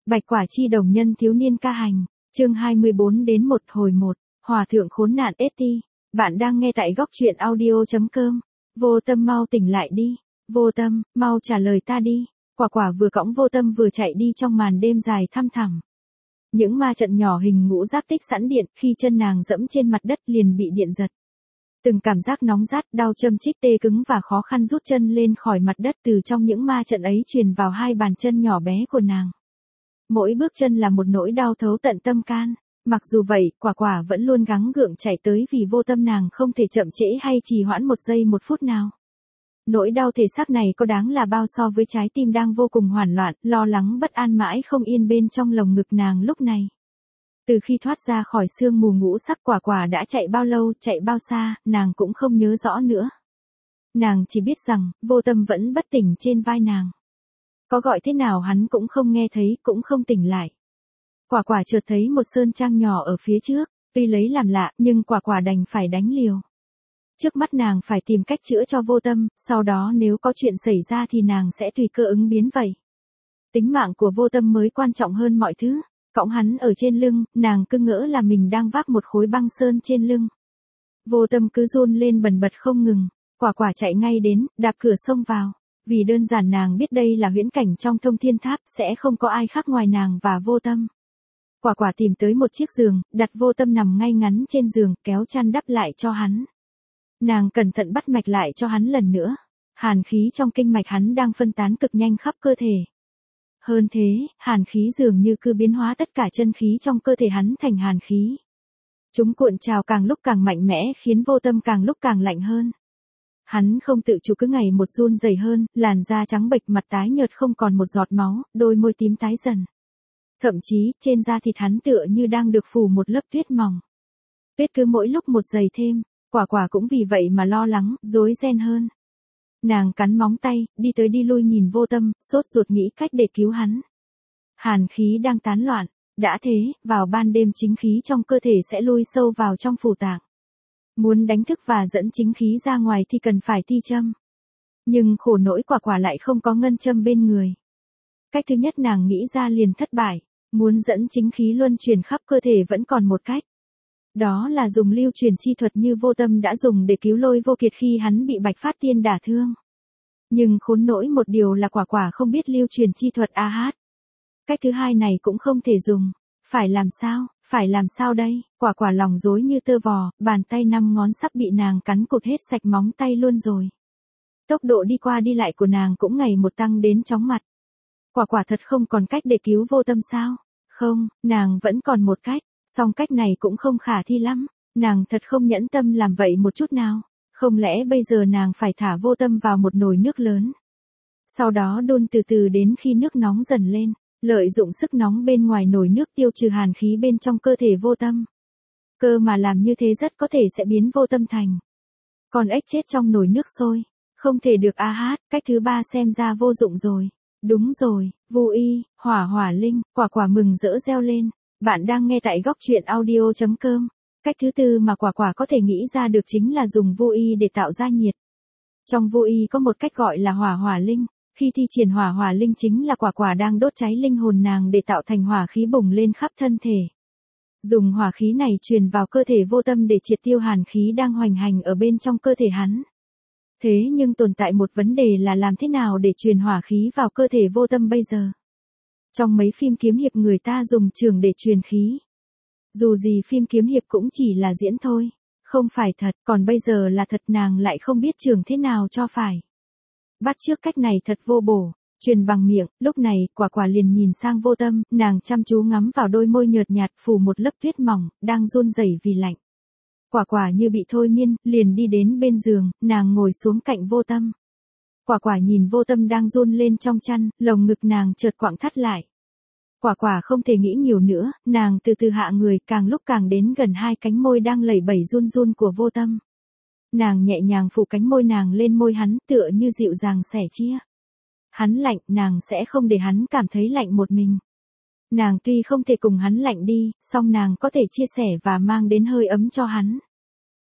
Bạch Quả Chi Đồng Nhân Thiếu Niên Ca Hành, chương 24 đến 1 hồi 1, Hòa Thượng Khốn Nạn ST. Bạn đang nghe tại góc truyện audio.com. Vô Tâm mau tỉnh lại đi. Vô Tâm, mau trả lời ta đi. Quả Quả vừa cõng Vô Tâm vừa chạy đi trong màn đêm dài thăm thẳm. Những ma trận nhỏ hình ngũ giác tích sẵn điện, khi chân nàng dẫm trên mặt đất liền bị điện giật. Từng cảm giác nóng rát, đau châm chích tê cứng và khó khăn rút chân lên khỏi mặt đất từ trong những ma trận ấy truyền vào hai bàn chân nhỏ bé của nàng. Mỗi bước chân là một nỗi đau thấu tận tâm can. Mặc dù vậy, Quả Quả vẫn luôn gắng gượng chạy tới vì Vô Tâm nàng không thể chậm trễ hay trì hoãn một giây một phút nào. Nỗi đau thể xác này có đáng là bao so với trái tim đang vô cùng hoảng loạn, lo lắng bất an mãi không yên bên trong lồng ngực nàng lúc này. Từ khi thoát ra khỏi sương mù ngũ sắc, Quả Quả đã chạy bao lâu, chạy bao xa, nàng cũng không nhớ rõ nữa. Nàng chỉ biết rằng, Vô Tâm vẫn bất tỉnh trên vai nàng. Có gọi thế nào hắn cũng không nghe thấy, cũng không tỉnh lại. Quả Quả chợt thấy một sơn trang nhỏ ở phía trước, tuy lấy làm lạ, nhưng Quả Quả đành phải đánh liều. Trước mắt nàng phải tìm cách chữa cho Vô Tâm, sau đó nếu có chuyện xảy ra thì nàng sẽ tùy cơ ứng biến vậy. Tính mạng của Vô Tâm mới quan trọng hơn mọi thứ. Cõng hắn ở trên lưng, nàng cứ ngỡ là mình đang vác một khối băng sơn trên lưng. Vô Tâm cứ run lên bần bật không ngừng. Quả Quả chạy ngay đến, đạp cửa xông vào. Vì đơn giản nàng biết đây là huyễn cảnh trong Thông Thiên Tháp, sẽ không có ai khác ngoài nàng và Vô Tâm. Quả Quả tìm tới một chiếc giường, đặt Vô Tâm nằm ngay ngắn trên giường, kéo chăn đắp lại cho hắn. Nàng cẩn thận bắt mạch lại cho hắn lần nữa. Hàn khí trong kinh mạch hắn đang phân tán cực nhanh khắp cơ thể. Hơn thế, hàn khí dường như cứ biến hóa tất cả chân khí trong cơ thể hắn thành hàn khí. Chúng cuộn trào càng lúc càng mạnh mẽ khiến Vô Tâm càng lúc càng lạnh hơn. Hắn không tự chủ cứ ngày một run rẩy hơn, làn da trắng bệch, mặt tái nhợt không còn một giọt máu, đôi môi tím tái dần. Thậm chí, trên da thịt hắn tựa như đang được phủ một lớp tuyết mỏng. Tuyết cứ mỗi lúc một dày thêm, Quả Quả cũng vì vậy mà lo lắng, rối ren hơn. Nàng cắn móng tay, đi tới đi lui nhìn Vô Tâm, sốt ruột nghĩ cách để cứu hắn. Hàn khí đang tán loạn, đã thế, vào ban đêm chính khí trong cơ thể sẽ lui sâu vào trong phủ tạng. Muốn đánh thức và dẫn chính khí ra ngoài thì cần phải ti châm. Nhưng khổ nỗi Quả Quả lại không có ngân châm bên người. Cách thứ nhất nàng nghĩ ra liền thất bại, muốn dẫn chính khí luân chuyển khắp cơ thể vẫn còn một cách. Đó là dùng lưu truyền chi thuật như Vô Tâm đã dùng để cứu Lôi Vô Kiệt khi hắn bị Bạch Phát Tiên đả thương. Nhưng khốn nỗi một điều là Quả Quả không biết lưu truyền chi thuật AH. Cách thứ hai này cũng không thể dùng. Phải làm sao đây? Quả Quả lòng rối như tơ vò, bàn tay 5 ngón sắp bị nàng cắn cụt hết sạch móng tay luôn rồi. Tốc độ đi qua đi lại của nàng cũng ngày một tăng đến chóng mặt. Quả Quả thật không còn cách để cứu Vô Tâm sao? Không, nàng vẫn còn một cách. Song cách này cũng không khả thi lắm, nàng thật không nhẫn tâm làm vậy một chút nào. Không lẽ bây giờ nàng phải thả Vô Tâm vào một nồi nước lớn. Sau đó đun từ từ đến khi nước nóng dần lên, lợi dụng sức nóng bên ngoài nồi nước tiêu trừ hàn khí bên trong cơ thể Vô Tâm. Cơ mà làm như thế rất có thể sẽ biến Vô Tâm thành con ếch chết trong nồi nước sôi. Không thể được AH, cách thứ ba xem ra vô dụng rồi. Đúng rồi, Vu Y, Hỏa Linh, Quả Quả mừng rỡ reo lên. Bạn đang nghe tại góc truyện audio.com. Cách thứ tư mà Quả Quả có thể nghĩ ra được chính là dùng Vu Y để tạo ra nhiệt. Trong Vu Y có một cách gọi là Hỏa Linh. Khi thi triển Hỏa Linh chính là Quả Quả đang đốt cháy linh hồn nàng để tạo thành hỏa khí bùng lên khắp thân thể. Dùng hỏa khí này truyền vào cơ thể Vô Tâm để triệt tiêu hàn khí đang hoành hành ở bên trong cơ thể hắn. Thế nhưng tồn tại một vấn đề là làm thế nào để truyền hỏa khí vào cơ thể Vô Tâm bây giờ? Trong mấy phim kiếm hiệp người ta dùng chưởng để truyền khí. Dù gì phim kiếm hiệp cũng chỉ là diễn thôi, không phải thật, còn bây giờ là thật, nàng lại không biết chưởng thế nào cho phải. Bắt chước cách này thật vô bổ, truyền bằng miệng. Lúc này, Quả Quả liền nhìn sang Vô Tâm, nàng chăm chú ngắm vào đôi môi nhợt nhạt phủ một lớp tuyết mỏng, đang run rẩy vì lạnh. Quả Quả như bị thôi miên, liền đi đến bên giường, nàng ngồi xuống cạnh Vô Tâm. Quả Quả nhìn Vô Tâm đang run lên trong chăn, lồng ngực nàng chợt quặn thắt lại. Quả Quả không thể nghĩ nhiều nữa, nàng từ từ hạ người, càng lúc càng đến gần hai cánh môi đang lẩy bẩy run run của Vô Tâm. Nàng nhẹ nhàng phủ cánh môi nàng lên môi hắn, tựa như dịu dàng sẻ chia. Hắn lạnh, nàng sẽ không để hắn cảm thấy lạnh một mình. Nàng tuy không thể cùng hắn lạnh đi, song nàng có thể chia sẻ và mang đến hơi ấm cho hắn.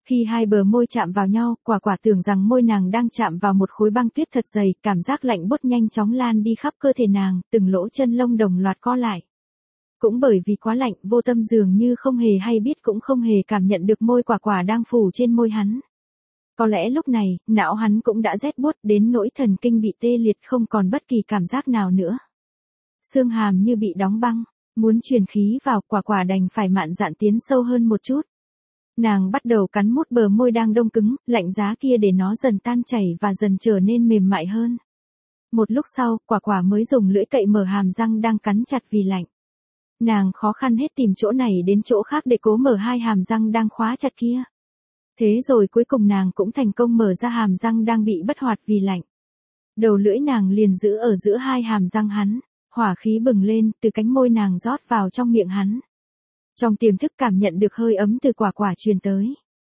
Khi hai bờ môi chạm vào nhau, quả quả tưởng rằng môi nàng đang chạm vào một khối băng tuyết thật dày, cảm giác lạnh buốt nhanh chóng lan đi khắp cơ thể nàng, từng lỗ chân lông đồng loạt co lại. Cũng bởi vì quá lạnh, Vô Tâm dường như không hề hay biết cũng không hề cảm nhận được môi quả quả đang phủ trên môi hắn. Có lẽ lúc này, não hắn cũng đã rét buốt đến nỗi thần kinh bị tê liệt không còn bất kỳ cảm giác nào nữa. Xương hàm như bị đóng băng, muốn truyền khí vào, quả quả đành phải mạn dạn tiến sâu hơn một chút. Nàng bắt đầu cắn mút bờ môi đang đông cứng, lạnh giá kia để nó dần tan chảy và dần trở nên mềm mại hơn. Một lúc sau, quả quả mới dùng lưỡi cậy mở hàm răng đang cắn chặt vì lạnh. Nàng khó khăn hết tìm chỗ này đến chỗ khác để cố mở hai hàm răng đang khóa chặt kia. Thế rồi cuối cùng nàng cũng thành công mở ra hàm răng đang bị bất hoạt vì lạnh. Đầu lưỡi nàng liền giữ ở giữa hai hàm răng hắn, hỏa khí bừng lên từ cánh môi nàng rót vào trong miệng hắn. Trong tiềm thức cảm nhận được hơi ấm từ quả quả truyền tới.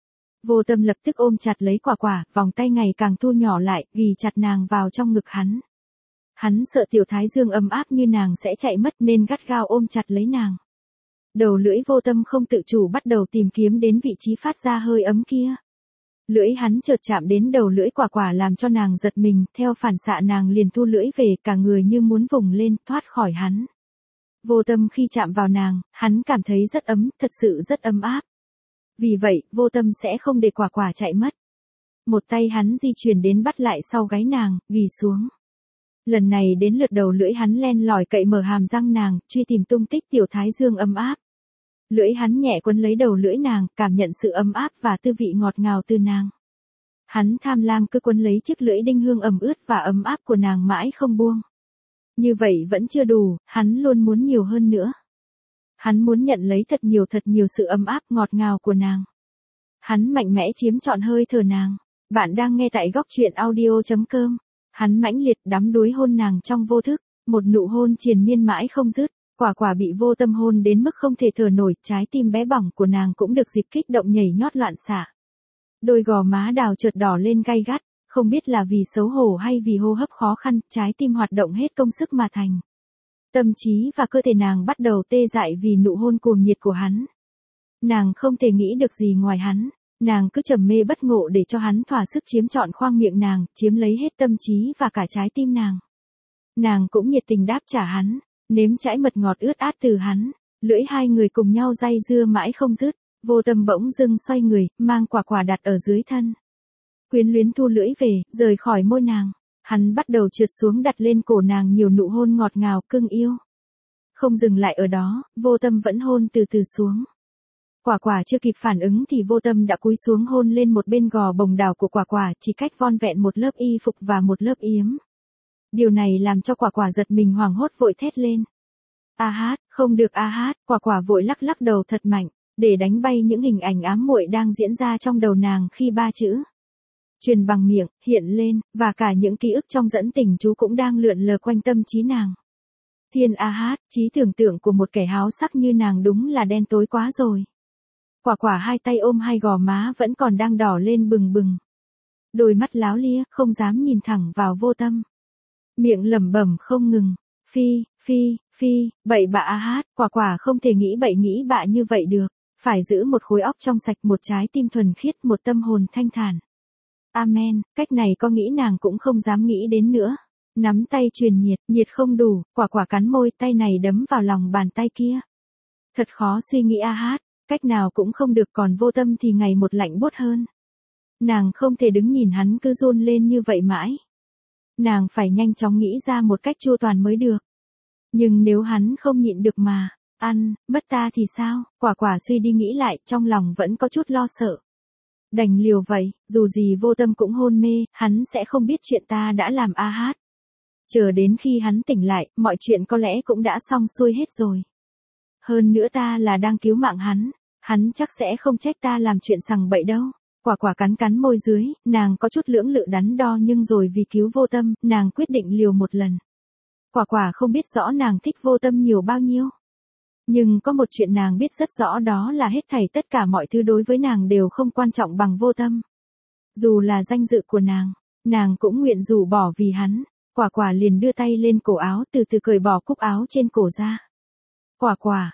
Vô Tâm lập tức ôm chặt lấy quả quả, vòng tay ngày càng thu nhỏ lại, ghì chặt nàng vào trong ngực hắn. Hắn sợ tiểu thái dương ấm áp như nàng sẽ chạy mất nên gắt gao ôm chặt lấy nàng. Đầu lưỡi Vô Tâm không tự chủ bắt đầu tìm kiếm đến vị trí phát ra hơi ấm kia. Lưỡi hắn chợt chạm đến đầu lưỡi quả quả làm cho nàng giật mình, theo phản xạ nàng liền thu lưỡi về, cả người như muốn vùng lên, thoát khỏi hắn. Vô Tâm khi chạm vào nàng, hắn cảm thấy rất ấm, thật sự rất ấm áp. Vì vậy, Vô Tâm sẽ không để quả quả chạy mất. Một tay hắn di chuyển đến bắt lại sau gáy nàng, ghì xuống. Lần này đến lượt đầu lưỡi hắn len lỏi cậy mở hàm răng nàng, truy tìm tung tích tiểu thái dương ấm áp. Lưỡi hắn nhẹ quấn lấy đầu lưỡi nàng, cảm nhận sự ấm áp và tư vị ngọt ngào từ nàng. Hắn tham lam cứ quấn lấy chiếc lưỡi đinh hương ẩm ướt và ấm áp của nàng mãi không buông. Như vậy vẫn chưa đủ, hắn luôn muốn nhiều hơn nữa. Hắn muốn nhận lấy thật nhiều sự ấm áp ngọt ngào của nàng. Hắn mạnh mẽ chiếm trọn hơi thở nàng. Bạn đang nghe tại góc truyện audio.com. Hắn mãnh liệt đắm đuối hôn nàng trong vô thức, một nụ hôn triền miên mãi không dứt. Quả quả bị Vô Tâm hôn đến mức không thể thở nổi, trái tim bé bỏng của nàng cũng được dịp kích động nhảy nhót loạn xạ. Đôi gò má đào chợt đỏ lên gay gắt, không biết là vì xấu hổ hay vì hô hấp khó khăn, trái tim hoạt động hết công sức mà thành. Tâm trí và cơ thể nàng bắt đầu tê dại vì nụ hôn cuồng nhiệt của hắn. Nàng không thể nghĩ được gì ngoài hắn, nàng cứ trầm mê bất ngộ để cho hắn thỏa sức chiếm trọn khoang miệng nàng, chiếm lấy hết tâm trí và cả trái tim nàng. Nàng cũng nhiệt tình đáp trả hắn, nếm trải mật ngọt ướt át từ hắn, lưỡi hai người cùng nhau day dưa mãi không dứt. Vô Tâm bỗng dưng xoay người, mang quả quả đặt ở dưới thân. Quyến luyến thu lưỡi về, rời khỏi môi nàng. Hắn bắt đầu trượt xuống đặt lên cổ nàng nhiều nụ hôn ngọt ngào, cưng yêu. Không dừng lại ở đó, Vô Tâm vẫn hôn từ từ xuống. Quả quả chưa kịp phản ứng thì Vô Tâm đã cúi xuống hôn lên một bên gò bồng đào của quả quả, chỉ cách von vẹn một lớp y phục và một lớp yếm. Điều này làm cho quả quả giật mình hoảng hốt vội thét lên. A hát, không được a hát, quả quả vội lắc lắc đầu thật mạnh, để đánh bay những hình ảnh ám muội đang diễn ra trong đầu nàng khi ba chữ truyền bằng miệng hiện lên, và cả những ký ức trong dẫn tình chú cũng đang lượn lờ quanh tâm trí nàng. Thiên a hát, trí tưởng tượng của một kẻ háo sắc như nàng đúng là đen tối quá rồi. Quả quả hai tay ôm hai gò má vẫn còn đang đỏ lên bừng bừng. Đôi mắt láo lia, không dám nhìn thẳng vào Vô Tâm. Miệng lẩm bẩm không ngừng. Phi, bậy bạ a hát, quả quả không thể nghĩ bậy nghĩ bạ như vậy được. Phải giữ một khối óc trong sạch, một trái tim thuần khiết, một tâm hồn thanh thản. Amen, cách này có nghĩ nàng cũng không dám nghĩ đến nữa. Nắm tay truyền nhiệt không đủ, quả quả cắn môi, tay này đấm vào lòng bàn tay kia. Thật khó suy nghĩ a hát, cách nào cũng không được, còn Vô Tâm thì ngày một lạnh buốt hơn. Nàng không thể đứng nhìn hắn cứ run lên như vậy mãi. Nàng phải nhanh chóng nghĩ ra một cách chu toàn mới được. Nhưng nếu hắn không nhịn được mà mất ta thì sao? Quả quả suy đi nghĩ lại, trong lòng vẫn có chút lo sợ. Đành liều vậy, dù gì Vô Tâm cũng hôn mê, hắn sẽ không biết chuyện ta đã làm a hát. Chờ đến khi hắn tỉnh lại, mọi chuyện có lẽ cũng đã xong xuôi hết rồi. Hơn nữa ta là đang cứu mạng hắn chắc sẽ không trách ta làm chuyện sằng bậy đâu. Quả quả cắn môi dưới, nàng có chút lưỡng lự đắn đo nhưng rồi vì cứu Vô Tâm, nàng quyết định liều một lần. Quả quả không biết rõ nàng thích Vô Tâm nhiều bao nhiêu. Nhưng có một chuyện nàng biết rất rõ, đó là hết thảy tất cả mọi thứ đối với nàng đều không quan trọng bằng Vô Tâm. Dù là danh dự của nàng cũng nguyện rũ bỏ vì hắn. Quả quả liền đưa tay lên cổ áo, từ từ cởi bỏ cúc áo trên cổ ra. Quả quả,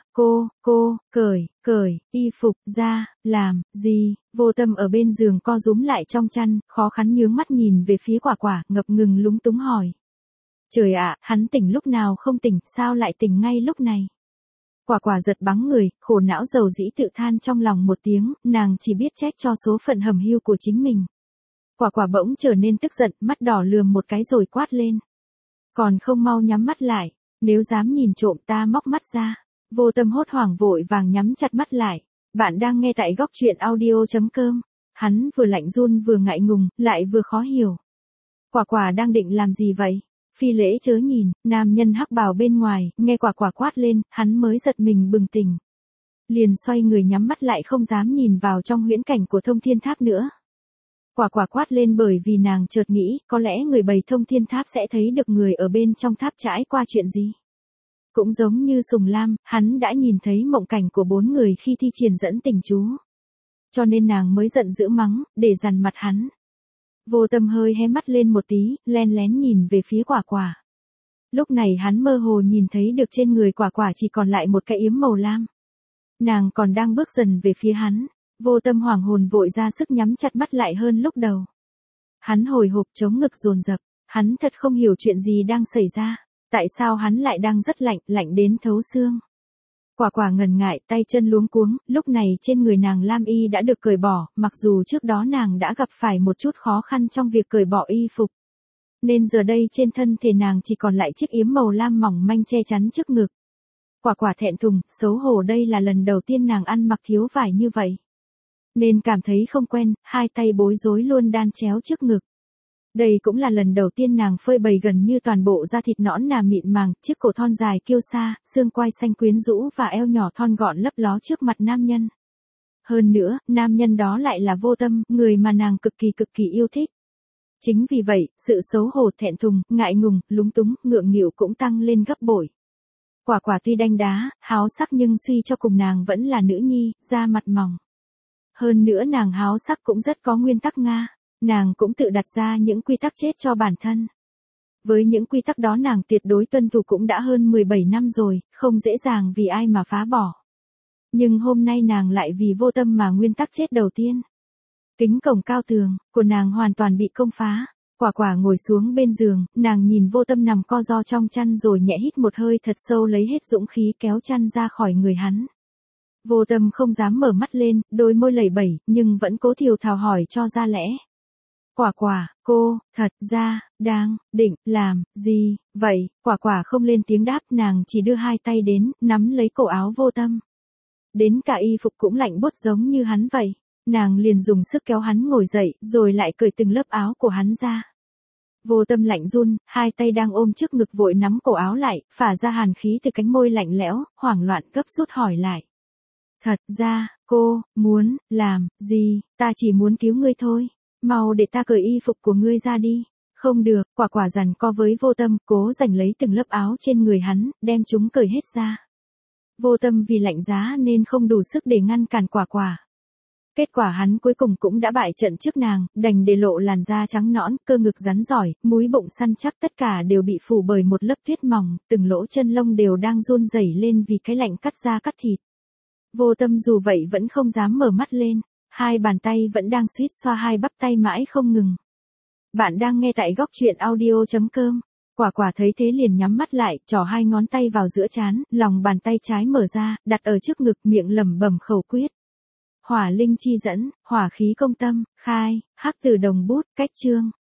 cởi, y phục ra, làm, gì, Vô Tâm ở bên giường co rúm lại trong chăn, khó khăn nhướng mắt nhìn về phía quả quả, ngập ngừng lúng túng hỏi. Trời ạ, hắn tỉnh lúc nào không tỉnh, sao lại tỉnh ngay lúc này? Quả quả giật bắn người, khổ não dầu dĩ tự than trong lòng một tiếng, nàng chỉ biết trách cho số phận hầm hiu của chính mình. Quả quả bỗng trở nên tức giận, mắt đỏ lườm một cái rồi quát lên. Còn không mau nhắm mắt lại, nếu dám nhìn trộm ta móc mắt ra. Vô Tâm hốt hoảng vội vàng nhắm chặt mắt lại. Bạn đang nghe tại góc truyện audio.com. Hắn vừa lạnh run vừa ngại ngùng, lại vừa khó hiểu. Quả quả đang định làm gì vậy? Phi lễ chớ nhìn, nam nhân hắc bào bên ngoài, nghe quả quả quát lên, hắn mới giật mình bừng tỉnh. Liền xoay người nhắm mắt lại không dám nhìn vào trong huyễn cảnh của Thông Thiên Tháp nữa. Quả quả quát lên bởi vì nàng chợt nghĩ, có lẽ người bày Thông Thiên Tháp sẽ thấy được người ở bên trong tháp trải qua chuyện gì. Cũng giống như Sùng Lam, hắn đã nhìn thấy mộng cảnh của 4 người khi thi triển dẫn tình chú. Cho nên nàng mới giận dữ mắng, để dằn mặt hắn. Vô Tâm hơi hé mắt lên một tí, len lén nhìn về phía quả quả. Lúc này hắn mơ hồ nhìn thấy được trên người quả quả chỉ còn lại một cái yếm màu lam. Nàng còn đang bước dần về phía hắn. Vô Tâm hoảng hồn vội ra sức nhắm chặt mắt lại hơn lúc đầu. Hắn hồi hộp chống ngực dồn dập, hắn thật không hiểu chuyện gì đang xảy ra, tại sao hắn lại đang rất lạnh, lạnh đến thấu xương. Quả quả ngần ngại, tay chân luống cuống, lúc này trên người nàng lam y đã được cởi bỏ, mặc dù trước đó nàng đã gặp phải một chút khó khăn trong việc cởi bỏ y phục. Nên giờ đây trên thân thể nàng chỉ còn lại chiếc yếm màu lam mỏng manh che chắn trước ngực. Quả quả thẹn thùng, xấu hổ đây là lần đầu tiên nàng ăn mặc thiếu vải như vậy. Nên cảm thấy không quen, hai tay bối rối luôn đan chéo trước ngực. Đây cũng là lần đầu tiên nàng phơi bày gần như toàn bộ da thịt nõn nà mịn màng, chiếc cổ thon dài kiêu sa, xương quai xanh quyến rũ và eo nhỏ thon gọn lấp ló trước mặt nam nhân. Hơn nữa, nam nhân đó lại là Vô Tâm, người mà nàng cực kỳ yêu thích. Chính vì vậy, sự xấu hổ thẹn thùng, ngại ngùng, lúng túng, ngượng nghịu cũng tăng lên gấp bội. Quả quả tuy đanh đá, háo sắc nhưng suy cho cùng nàng vẫn là nữ nhi, da mặt mỏng. Hơn nữa nàng háo sắc cũng rất có nguyên tắc Nga, nàng cũng tự đặt ra những quy tắc chết cho bản thân. Với những quy tắc đó nàng tuyệt đối tuân thủ cũng đã hơn 17 năm rồi, không dễ dàng vì ai mà phá bỏ. Nhưng hôm nay nàng lại vì Vô Tâm mà nguyên tắc chết đầu tiên. Kính cổng cao tường của nàng hoàn toàn bị công phá. Quả quả ngồi xuống bên giường, nàng nhìn Vô Tâm nằm co ro trong chăn rồi nhẹ hít một hơi thật sâu lấy hết dũng khí kéo chăn ra khỏi người hắn. Vô Tâm không dám mở mắt lên, đôi môi lẩy bẩy, nhưng vẫn cố thiều thào hỏi cho ra lẽ. Quả quả, cô, thật ra, đang, định, làm, gì, vậy, quả quả không lên tiếng đáp, nàng chỉ đưa hai tay đến, nắm lấy cổ áo Vô Tâm. Đến cả y phục cũng lạnh buốt giống như hắn vậy, nàng liền dùng sức kéo hắn ngồi dậy, rồi lại cởi từng lớp áo của hắn ra. Vô Tâm lạnh run, hai tay đang ôm trước ngực vội nắm cổ áo lại, phả ra hàn khí từ cánh môi lạnh lẽo, hoảng loạn gấp rút hỏi lại. Thật ra, cô, muốn, làm, gì, ta chỉ muốn cứu ngươi thôi. Mau để ta cởi y phục của ngươi ra đi. Không được, quả quả giằng co với Vô Tâm, cố giành lấy từng lớp áo trên người hắn, đem chúng cởi hết ra. Vô Tâm vì lạnh giá nên không đủ sức để ngăn cản quả quả. Kết quả hắn cuối cùng cũng đã bại trận trước nàng, đành để lộ làn da trắng nõn, cơ ngực rắn giỏi, múi bụng săn chắc tất cả đều bị phủ bởi một lớp tuyết mỏng, từng lỗ chân lông đều đang run rẩy lên vì cái lạnh cắt da cắt thịt. Vô Tâm dù vậy vẫn không dám mở mắt lên, hai bàn tay vẫn đang suýt xoa hai bắp tay mãi không ngừng. Bạn đang nghe tại góc truyện audio.com. Quả quả thấy thế liền nhắm mắt lại, trỏ hai ngón tay vào giữa trán, lòng bàn tay trái mở ra, đặt ở trước ngực, miệng lẩm bẩm khẩu quyết. Hỏa linh chi dẫn, hỏa khí công tâm, khai, hắc từ đồng bút, cách chương.